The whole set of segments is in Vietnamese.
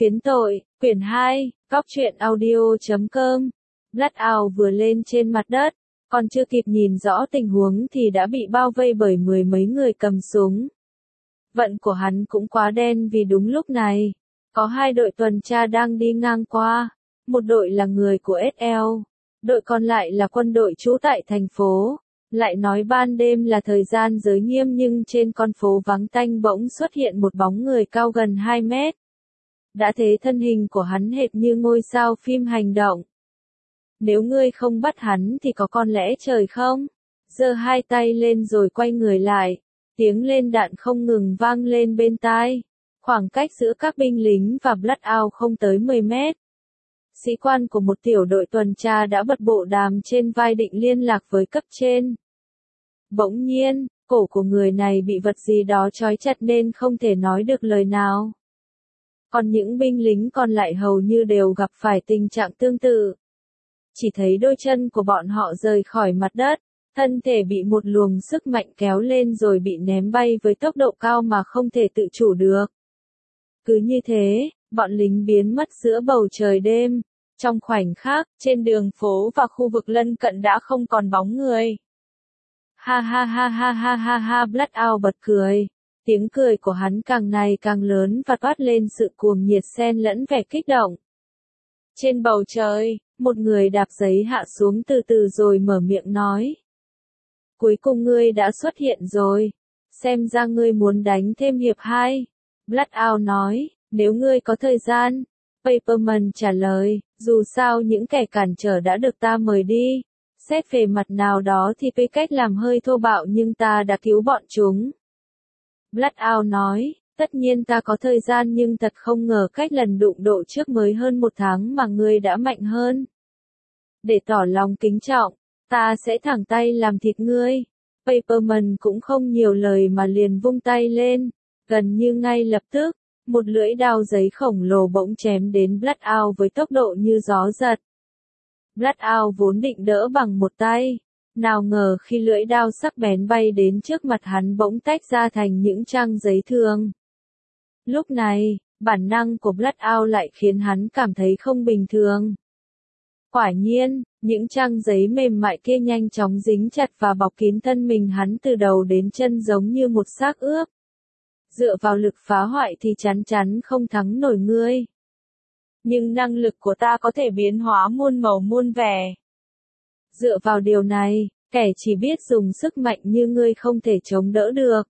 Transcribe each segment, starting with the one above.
Phiến tội, quyển 2, góc truyện audio.com. Blackout vừa lên trên mặt đất, còn chưa kịp nhìn rõ tình huống thì đã bị bao vây bởi mười mấy người cầm súng. Vận của hắn cũng quá đen vì đúng lúc này, có hai đội tuần tra đang đi ngang qua. Một đội là người của SL, đội còn lại là quân đội trú tại thành phố. Lại nói ban đêm là thời gian giới nghiêm nhưng trên con phố vắng tanh bỗng xuất hiện một bóng người cao gần 2 mét. Đã thế thân hình của hắn hệt như ngôi sao phim hành động. Nếu ngươi không bắt hắn thì có con lẽ trời không? Giơ hai tay lên rồi quay người lại. Tiếng lên đạn không ngừng vang lên bên tai. Khoảng cách giữa các binh lính và Blackout không tới 10 mét. Sĩ quan của một tiểu đội tuần tra đã bật bộ đàm trên vai định liên lạc với cấp trên. Bỗng nhiên, cổ của người này bị vật gì đó trói chặt nên không thể nói được lời nào. Còn những binh lính còn lại hầu như đều gặp phải tình trạng tương tự. Chỉ thấy đôi chân của bọn họ rời khỏi mặt đất, thân thể bị một luồng sức mạnh kéo lên rồi bị ném bay với tốc độ cao mà không thể tự chủ được. Cứ như thế, bọn lính biến mất giữa bầu trời đêm. Trong khoảnh khắc, trên đường phố và khu vực lân cận đã không còn bóng người. Ha ha ha ha ha ha ha, Blackout bật cười. Tiếng cười của hắn càng ngày càng lớn và toát lên sự cuồng nhiệt xen lẫn vẻ kích động. Trên bầu trời, một người đạp giấy hạ xuống từ từ rồi mở miệng nói. Cuối cùng ngươi đã xuất hiện rồi. Xem ra ngươi muốn đánh thêm hiệp 2. Blackout nói, nếu ngươi có thời gian. Paperman trả lời, dù sao những kẻ cản trở đã được ta mời đi. Xét về mặt nào đó thì với cách làm hơi thô bạo nhưng ta đã cứu bọn chúng. Blackout nói, tất nhiên ta có thời gian nhưng thật không ngờ cách lần đụng độ trước mới hơn 1 tháng mà ngươi đã mạnh hơn. Để tỏ lòng kính trọng, ta sẽ thẳng tay làm thịt ngươi. Paperman cũng không nhiều lời mà liền vung tay lên, gần như ngay lập tức, một lưỡi đao giấy khổng lồ bỗng chém đến Blackout với tốc độ như gió giật. Blackout vốn định đỡ bằng một tay, nào ngờ khi lưỡi đao sắc bén bay đến trước mặt hắn bỗng tách ra thành những trang giấy thường. Lúc này, bản năng của Blackout lại khiến hắn cảm thấy không bình thường. Quả nhiên, những trang giấy mềm mại kia nhanh chóng dính chặt và bọc kín thân mình hắn từ đầu đến chân giống như một xác ướp. Dựa vào lực phá hoại thì chắn chắn không thắng nổi ngươi. Nhưng năng lực của ta có thể biến hóa muôn màu muôn vẻ. Dựa vào điều này, kẻ chỉ biết dùng sức mạnh như ngươi không thể chống đỡ được.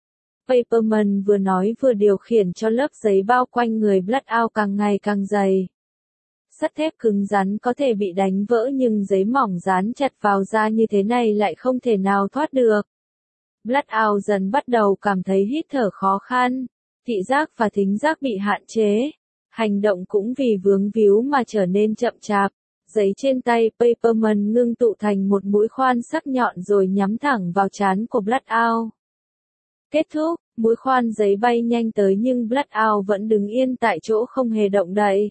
Paperman vừa nói vừa điều khiển cho lớp giấy bao quanh người Blackout càng ngày càng dày. Sắt thép cứng rắn có thể bị đánh vỡ nhưng giấy mỏng dán chặt vào da như thế này lại không thể nào thoát được. Blackout dần bắt đầu cảm thấy hít thở khó khăn, thị giác và thính giác bị hạn chế. Hành động cũng vì vướng víu mà trở nên chậm chạp. Giấy trên tay Paperman ngưng tụ thành một mũi khoan sắc nhọn rồi nhắm thẳng vào trán của Blackout. Kết thúc, mũi khoan giấy bay nhanh tới nhưng Blackout vẫn đứng yên tại chỗ không hề động đậy.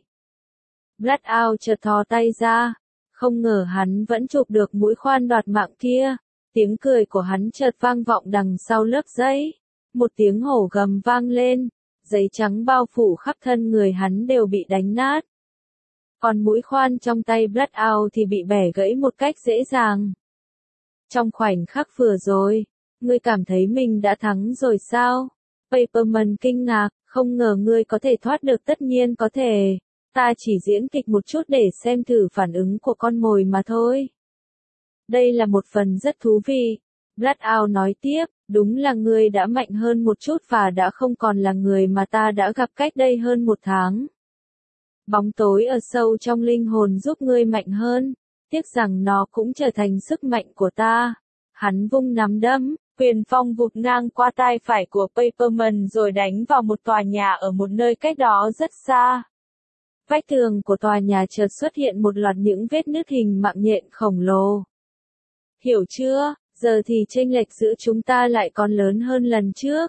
Blackout chợt thò tay ra, không ngờ hắn vẫn chụp được mũi khoan đoạt mạng kia. Tiếng cười của hắn chợt vang vọng đằng sau lớp giấy. Một tiếng hổ gầm vang lên, giấy trắng bao phủ khắp thân người hắn đều bị đánh nát. Còn mũi khoan trong tay Blackout thì bị bẻ gãy một cách dễ dàng. Trong khoảnh khắc vừa rồi, ngươi cảm thấy mình đã thắng rồi sao? Paperman kinh ngạc, không ngờ ngươi có thể thoát được. Tất nhiên có thể, ta chỉ diễn kịch một chút để xem thử phản ứng của con mồi mà thôi. Đây là một phần rất thú vị. Blackout nói tiếp, đúng là ngươi đã mạnh hơn một chút và đã không còn là người mà ta đã gặp cách đây hơn 1 tháng. Bóng tối ở sâu trong linh hồn giúp ngươi mạnh hơn, tiếc rằng nó cũng trở thành sức mạnh của ta. Hắn vung nắm đấm, quyền phong vụt ngang qua tai phải của Paperman rồi đánh vào một tòa nhà ở một nơi cách đó rất xa. Vách tường của tòa nhà chợt xuất hiện một loạt những vết nứt hình mạng nhện khổng lồ. Hiểu chưa, giờ thì chênh lệch giữa chúng ta lại còn lớn hơn lần trước.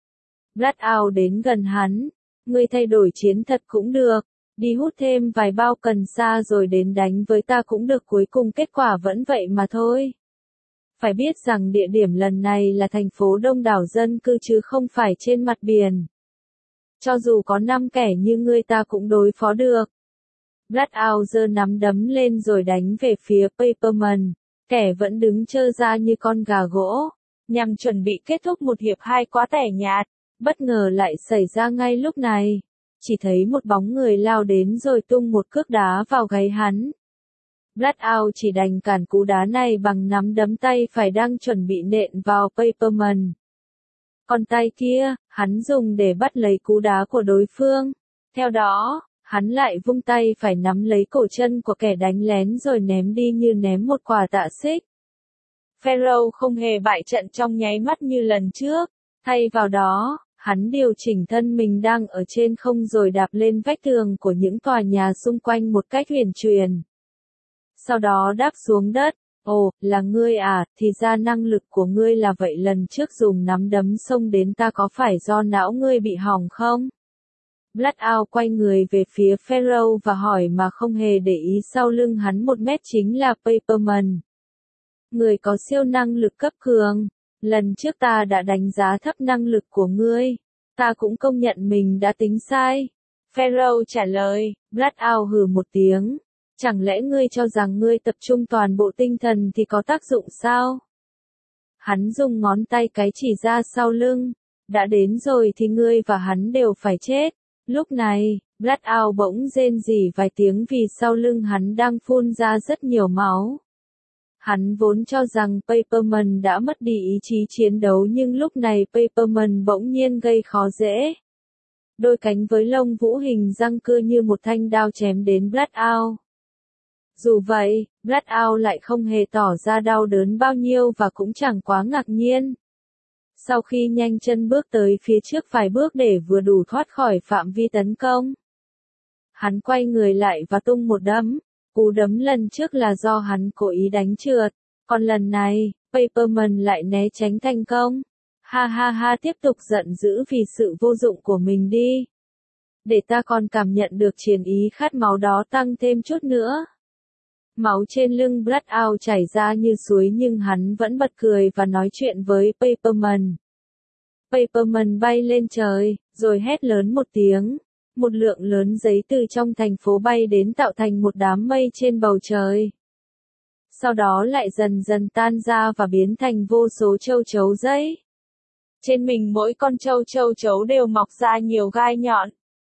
Blackout đến gần hắn, ngươi thay đổi chiến thuật cũng được, đi hút thêm vài bao cần sa rồi đến đánh với ta cũng được, cuối cùng kết quả vẫn vậy mà thôi. Phải biết rằng địa điểm lần này là thành phố đông đảo dân cư chứ không phải trên mặt biển. Cho dù có 5 kẻ như ngươi ta cũng đối phó được. Blackout giơ nắm đấm lên rồi đánh về phía Paperman, kẻ vẫn đứng trơ ra như con gà gỗ, nhằm chuẩn bị kết thúc một hiệp 2 quá tẻ nhạt. Bất ngờ lại xảy ra ngay lúc này. Chỉ thấy một bóng người lao đến rồi tung một cước đá vào gáy hắn. Blackout chỉ đành cản cú đá này bằng nắm đấm tay phải đang chuẩn bị nện vào Paperman. Còn tay kia, hắn dùng để bắt lấy cú đá của đối phương. Theo đó, hắn lại vung tay phải nắm lấy cổ chân của kẻ đánh lén rồi ném đi như ném một quả tạ xích. Pharaoh không hề bại trận trong nháy mắt như lần trước. Thay vào đó, hắn điều chỉnh thân mình đang ở trên không rồi đạp lên vách tường của những tòa nhà xung quanh một cách huyền chuyển. Sau đó đáp xuống đất. Ồ, là ngươi à, thì ra năng lực của ngươi là vậy, lần trước dùng nắm đấm xông đến ta có phải do não ngươi bị hỏng không? Blackout quay người về phía Pharaoh và hỏi mà không hề để ý sau lưng hắn 1 mét chính là Paperman. Người có siêu năng lực cấp cường. Lần trước ta đã đánh giá thấp năng lực của ngươi. Ta cũng công nhận mình đã tính sai. Pharaoh trả lời. Blackout hừ một tiếng. Chẳng lẽ ngươi cho rằng ngươi tập trung toàn bộ tinh thần thì có tác dụng sao? Hắn dùng ngón tay cái chỉ ra sau lưng. Đã đến rồi thì ngươi và hắn đều phải chết. Lúc này, Blackout bỗng rên rỉ vài tiếng vì sau lưng hắn đang phun ra rất nhiều máu. Hắn vốn cho rằng Paperman đã mất đi ý chí chiến đấu nhưng lúc này Paperman bỗng nhiên gây khó dễ. Đôi cánh với lông vũ hình răng cưa như một thanh đao chém đến Blackout. Dù vậy, Blackout lại không hề tỏ ra đau đớn bao nhiêu và cũng chẳng quá ngạc nhiên. Sau khi nhanh chân bước tới phía trước vài bước để vừa đủ thoát khỏi phạm vi tấn công, hắn quay người lại và tung một đấm. Cú đấm lần trước là do hắn cố ý đánh trượt, còn lần này, Paperman lại né tránh thành công. Ha ha ha, tiếp tục giận dữ vì sự vô dụng của mình đi. Để ta còn cảm nhận được chiến ý khát máu đó tăng thêm chút nữa. Máu trên lưng Blackout chảy ra như suối nhưng hắn vẫn bật cười và nói chuyện với Paperman. Paperman bay lên trời, rồi hét lớn một tiếng. Một lượng lớn giấy từ trong thành phố bay đến tạo thành một đám mây trên bầu trời. Sau đó lại dần dần tan ra và biến thành vô số châu chấu giấy. Trên mình mỗi con châu chấu đều mọc ra nhiều gai nhọn.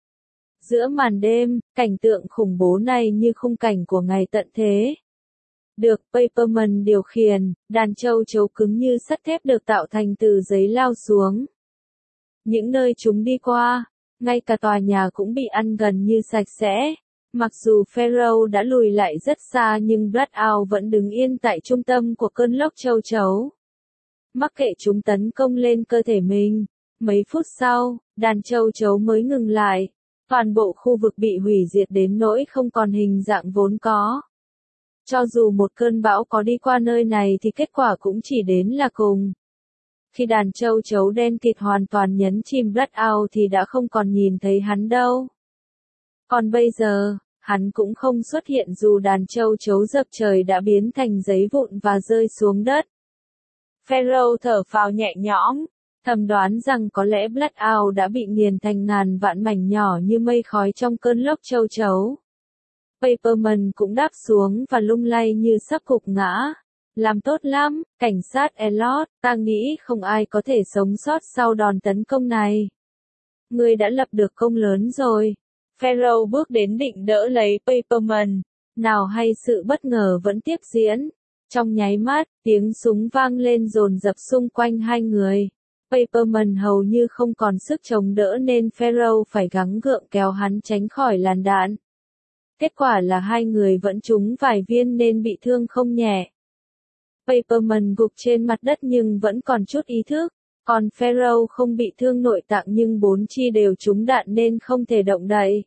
Giữa màn đêm, cảnh tượng khủng bố này như khung cảnh của ngày tận thế. Được Paperman điều khiển, đàn châu chấu cứng như sắt thép được tạo thành từ giấy lao xuống. Những nơi chúng đi qua, ngay cả tòa nhà cũng bị ăn gần như sạch sẽ. Mặc dù Pharaoh đã lùi lại rất xa nhưng Blackout vẫn đứng yên tại trung tâm của cơn lốc châu chấu. Mặc kệ chúng tấn công lên cơ thể mình. Mấy phút sau, đàn châu chấu mới ngừng lại. Toàn bộ khu vực bị hủy diệt đến nỗi không còn hình dạng vốn có. Cho dù một cơn bão có đi qua nơi này thì kết quả cũng chỉ đến là cùng. Khi đàn châu chấu đen kịt hoàn toàn nhấn chìm Blackout thì đã không còn nhìn thấy hắn đâu. Còn bây giờ, hắn cũng không xuất hiện dù đàn châu chấu dập trời đã biến thành giấy vụn và rơi xuống đất. Pharaoh thở phào nhẹ nhõm, thầm đoán rằng có lẽ Blackout đã bị nghiền thành ngàn vạn mảnh nhỏ như mây khói trong cơn lốc châu chấu. Paperman cũng đáp xuống và lung lay như sắp gục ngã. Làm tốt lắm, cảnh sát Elliot, ta nghĩ không ai có thể sống sót sau đòn tấn công này. Ngươi đã lập được công lớn rồi. Pharaoh bước đến định đỡ lấy Paperman. Nào hay sự bất ngờ vẫn tiếp diễn. Trong nháy mắt, tiếng súng vang lên dồn dập xung quanh hai người. Paperman hầu như không còn sức chống đỡ nên Pharaoh phải gắng gượng kéo hắn tránh khỏi làn đạn. Kết quả là hai người vẫn trúng vài viên nên bị thương không nhẹ. Paperman gục trên mặt đất nhưng vẫn còn chút ý thức, còn Pharaoh không bị thương nội tạng nhưng 4 chi đều trúng đạn nên không thể động đậy.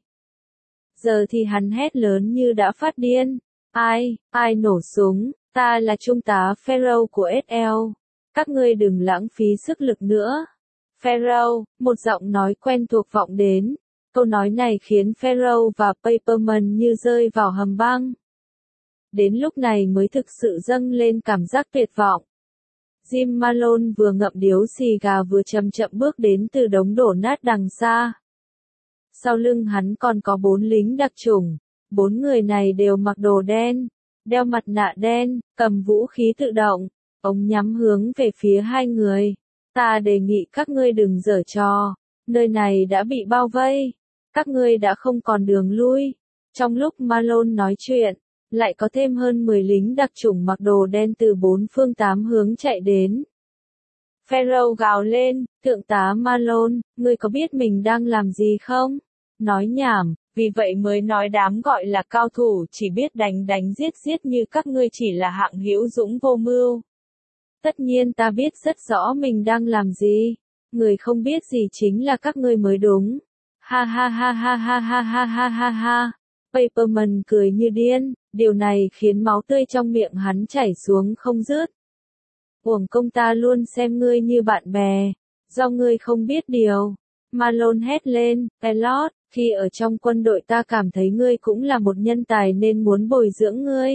Giờ thì hắn hét lớn như đã phát điên. Ai nổ súng, ta là trung tá Pharaoh của SL. Các ngươi đừng lãng phí sức lực nữa. Pharaoh, một giọng nói quen thuộc vọng đến. Câu nói này khiến Pharaoh và Paperman như rơi vào hầm băng. Đến lúc này mới thực sự dâng lên cảm giác tuyệt vọng. Jim Malone vừa ngậm điếu xì gà vừa chậm chậm bước đến từ đống đổ nát đằng xa. Sau lưng hắn còn có 4 lính đặc chủng. 4 người này đều mặc đồ đen, đeo mặt nạ đen, cầm vũ khí tự động. Ông nhắm hướng về phía 2 người. Ta đề nghị các ngươi đừng giở trò. Nơi này đã bị bao vây. Các ngươi đã không còn đường lui. Trong lúc Malone nói chuyện, lại có thêm hơn 10 lính đặc chủng mặc đồ đen từ 4 phương 8 hướng chạy đến. Pharaoh gào lên, thượng tá Malone, ngươi có biết mình đang làm gì không? Nói nhảm, vì vậy mới nói đám gọi là cao thủ chỉ biết đánh đánh giết giết như các ngươi chỉ là hạng hữu dũng vô mưu. Tất nhiên ta biết rất rõ mình đang làm gì. Người không biết gì chính là các ngươi mới đúng. Ha ha ha ha ha ha ha ha ha ha. Paperman cười như điên, điều này khiến máu tươi trong miệng hắn chảy xuống không dứt. Uổng công ta luôn xem ngươi như bạn bè, do ngươi không biết điều. Malone hét lên, Elliot, khi ở trong quân đội ta cảm thấy ngươi cũng là một nhân tài nên muốn bồi dưỡng ngươi.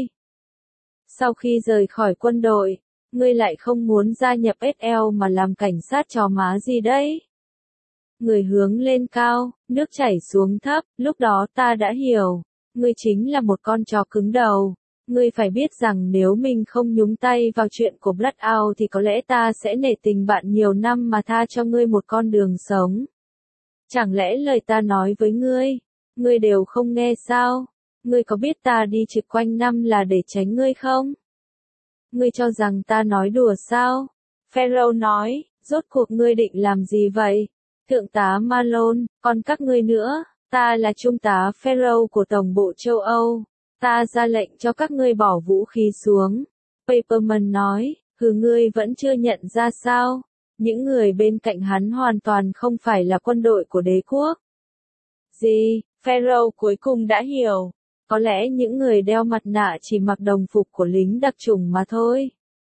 Sau khi rời khỏi quân đội, ngươi lại không muốn gia nhập SL mà làm cảnh sát chó má gì đấy. Người hướng lên cao, nước chảy xuống thấp, lúc đó ta đã hiểu, ngươi chính là một con chó cứng đầu. Ngươi phải biết rằng nếu mình không nhúng tay vào chuyện của Bloodout thì có lẽ ta sẽ nể tình bạn nhiều năm mà tha cho ngươi một con đường sống. Chẳng lẽ lời ta nói với ngươi đều không nghe sao? Ngươi có biết ta đi trực quanh năm là để tránh ngươi không? Ngươi cho rằng ta nói đùa sao? Pharaoh nói, rốt cuộc ngươi định làm gì vậy? Thượng tá Malone, còn các ngươi nữa, ta là trung tá Pharaoh của Tổng bộ châu Âu. Ta ra lệnh cho các ngươi bỏ vũ khí xuống. Paperman nói, ngươi vẫn chưa nhận ra sao? Những người bên cạnh hắn hoàn toàn không phải là quân đội của đế quốc. Gì? Pharaoh cuối cùng đã hiểu. Có lẽ những người đeo mặt nạ chỉ mặc đồng phục của lính đặc chủng mà thôi.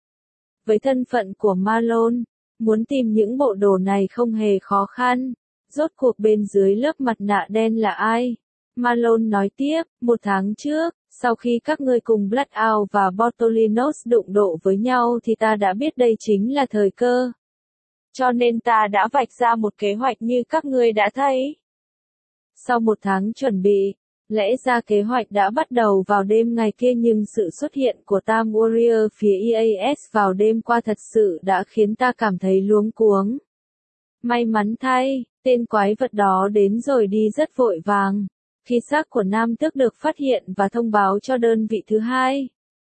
Với thân phận của Malone, muốn tìm những bộ đồ này không hề khó khăn. Rốt cuộc bên dưới lớp mặt nạ đen là ai? Malone nói tiếp, 1 tháng trước, sau khi các ngươi cùng Bloodout và Bottolinos đụng độ với nhau thì ta đã biết đây chính là thời cơ. Cho nên ta đã vạch ra một kế hoạch như các ngươi đã thấy. Sau 1 tháng chuẩn bị, lẽ ra kế hoạch đã bắt đầu vào đêm ngày kia nhưng sự xuất hiện của Tam Warrior phía EAS vào đêm qua thật sự đã khiến ta cảm thấy luống cuống. May mắn thay, tên quái vật đó đến rồi đi rất vội vàng. Khi xác của Nam Tước được phát hiện và thông báo cho đơn vị thứ 2.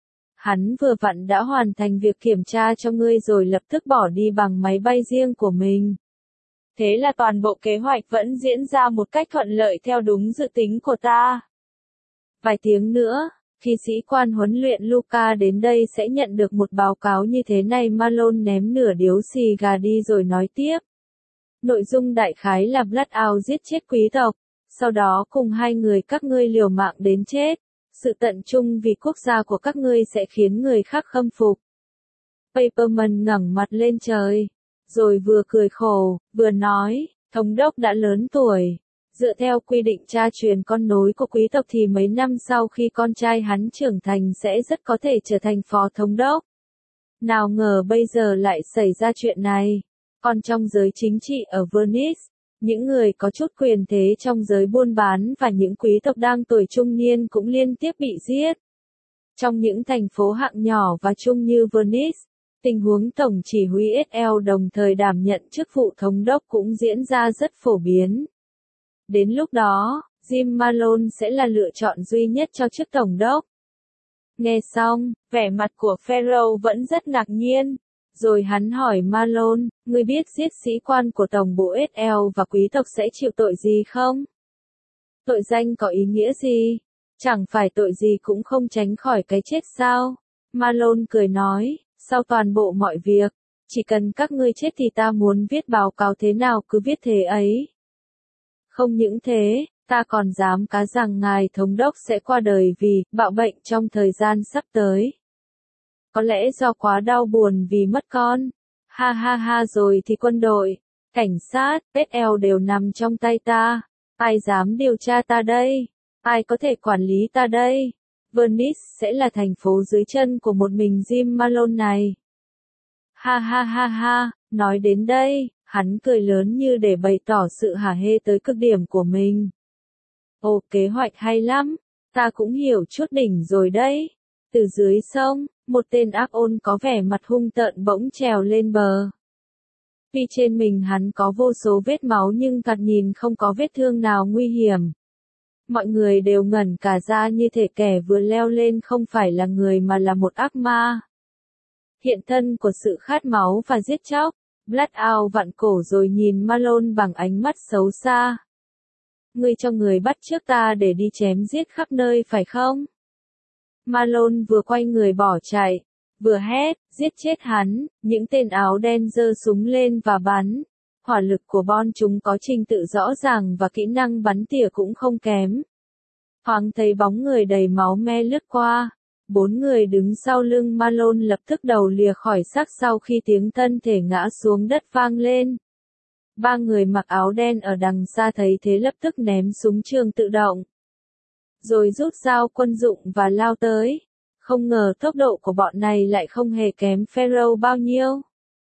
Hắn vừa vặn đã hoàn thành việc kiểm tra cho ngươi rồi lập tức bỏ đi bằng máy bay riêng của mình. Thế là toàn bộ kế hoạch vẫn diễn ra một cách thuận lợi theo đúng dự tính của ta. Vài tiếng nữa, khi sĩ quan huấn luyện Luca đến đây sẽ nhận được một báo cáo như thế này. Malone ném nửa điếu xì gà đi rồi nói tiếp. Nội dung đại khái là Bloodout giết chết quý tộc, sau đó cùng 2 người các ngươi liều mạng đến chết. Sự tận trung vì quốc gia của các ngươi sẽ khiến người khác khâm phục. Paperman ngẩng mặt lên trời, rồi vừa cười khổ, vừa nói, thống đốc đã lớn tuổi. Dựa theo quy định cha truyền con nối của quý tộc thì mấy năm sau khi con trai hắn trưởng thành sẽ rất có thể trở thành phó thống đốc. Nào ngờ bây giờ lại xảy ra chuyện này. Còn trong giới chính trị ở Venice, những người có chút quyền thế trong giới buôn bán và những quý tộc đang tuổi trung niên cũng liên tiếp bị giết. Trong những thành phố hạng nhỏ và trung như Venice, tình huống tổng chỉ huy SL đồng thời đảm nhận chức vụ thống đốc cũng diễn ra rất phổ biến. Đến lúc đó, Jim Malone sẽ là lựa chọn duy nhất cho chức tổng đốc. Nghe xong, vẻ mặt của Pharaoh vẫn rất ngạc nhiên. Rồi hắn hỏi Malone, ngươi biết giết sĩ quan của tổng bộ SL và quý tộc sẽ chịu tội gì không? Tội danh có ý nghĩa gì? Chẳng phải tội gì cũng không tránh khỏi cái chết sao? Malone cười nói, sau toàn bộ mọi việc, chỉ cần các ngươi chết thì ta muốn viết báo cáo thế nào cứ viết thế ấy. Không những thế, ta còn dám cá rằng ngài thống đốc sẽ qua đời vì bạo bệnh trong thời gian sắp tới. Có lẽ do quá đau buồn vì mất con. Ha ha ha, rồi thì quân đội, cảnh sát, SL đều nằm trong tay ta. Ai dám điều tra ta đây? Ai có thể quản lý ta đây? Venice sẽ là thành phố dưới chân của một mình Jim Malone này. Ha ha ha ha, nói đến đây, Hắn cười lớn như để bày tỏ sự hả hê tới cực điểm của mình. Ồ, kế hoạch hay lắm, ta cũng hiểu chút đỉnh rồi đấy. Từ dưới sông, một tên ác ôn có vẻ mặt hung tợn bỗng trèo lên bờ. Tuy trên mình hắn có vô số vết máu nhưng thoạt nhìn không có vết thương nào nguy hiểm. Mọi người đều ngẩn cả ra như thể kẻ vừa leo lên không phải là người mà là một ác ma. Hiện thân của sự khát máu và giết chóc, Blackout vặn cổ rồi nhìn Malone bằng ánh mắt xấu xa. Ngươi cho người bắt trước ta để đi chém giết khắp nơi phải không? Malone vừa quay người bỏ chạy, vừa hét, giết chết hắn, những tên áo đen giơ súng lên và bắn. Hỏa lực của bọn chúng có trình tự rõ ràng và kỹ năng bắn tỉa cũng không kém. Thoáng thấy bóng người đầy máu me lướt qua. 4 người đứng sau lưng Malone lập tức đầu lìa khỏi xác sau khi tiếng thân thể ngã xuống đất vang lên. 3 người mặc áo đen ở đằng xa thấy thế lập tức ném súng trường tự động. Rồi rút dao quân dụng và lao tới. Không ngờ tốc độ của bọn này lại không hề kém Pharaoh bao nhiêu.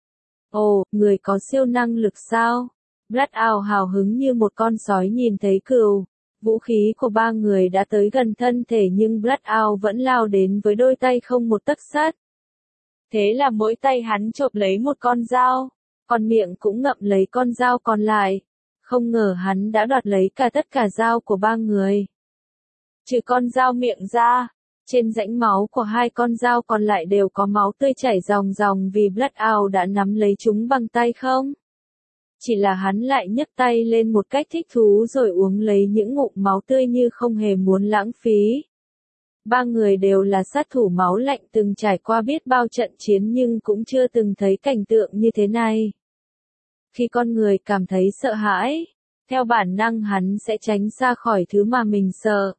Ồ, người có siêu năng lực sao? Blackout hào hứng như một con sói nhìn thấy cừu. Vũ khí của 3 người đã tới gần thân thể nhưng Blackout vẫn lao đến với đôi tay không một tấc sắt. Thế là mỗi tay hắn chộp lấy một con dao, còn miệng cũng ngậm lấy con dao còn lại. Không ngờ hắn đã đoạt lấy tất cả dao của 3 người. Trừ con dao miệng ra, trên rãnh máu của 2 con dao còn lại đều có máu tươi chảy ròng ròng vì Blackout đã nắm lấy chúng bằng tay không. Chỉ là hắn lại nhấc tay lên một cách thích thú rồi uống lấy những ngụm máu tươi như không hề muốn lãng phí. 3 người đều là sát thủ máu lạnh từng trải qua biết bao trận chiến nhưng cũng chưa từng thấy cảnh tượng như thế này. Khi con người cảm thấy sợ hãi, theo bản năng hắn sẽ tránh xa khỏi thứ mà mình sợ.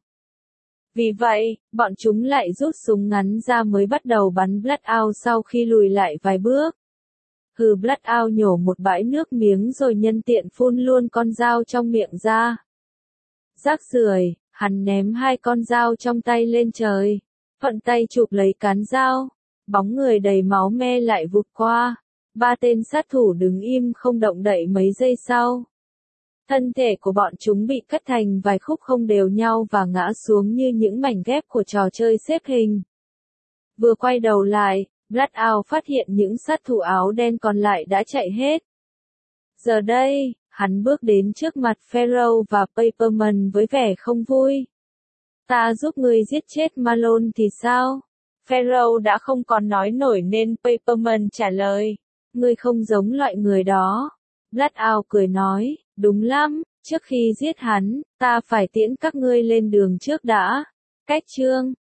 Vì vậy, bọn chúng lại rút súng ngắn ra mới bắt đầu bắn Blackout sau khi lùi lại vài bước. Blackout nhổ một bãi nước miếng rồi nhân tiện phun luôn con dao trong miệng ra. Rác rưởi, hắn ném 2 con dao trong tay lên trời. Thuận tay chụp lấy cán dao. Bóng người đầy máu me lại vụt qua. 3 tên sát thủ đứng im không động đậy mấy giây sau. Thân thể của bọn chúng bị cắt thành vài khúc không đều nhau và ngã xuống như những mảnh ghép của trò chơi xếp hình. Vừa quay đầu lại, Blackout phát hiện những sát thủ áo đen còn lại đã chạy hết. Giờ đây, hắn bước đến trước mặt Pharaoh và Paperman với vẻ không vui. Ta giúp ngươi giết chết Malone thì sao? Pharaoh đã không còn nói nổi nên Paperman trả lời. Ngươi không giống loại người đó. Blackout cười nói, đúng lắm, trước khi giết hắn, ta phải tiễn các ngươi lên đường trước đã. Cách chương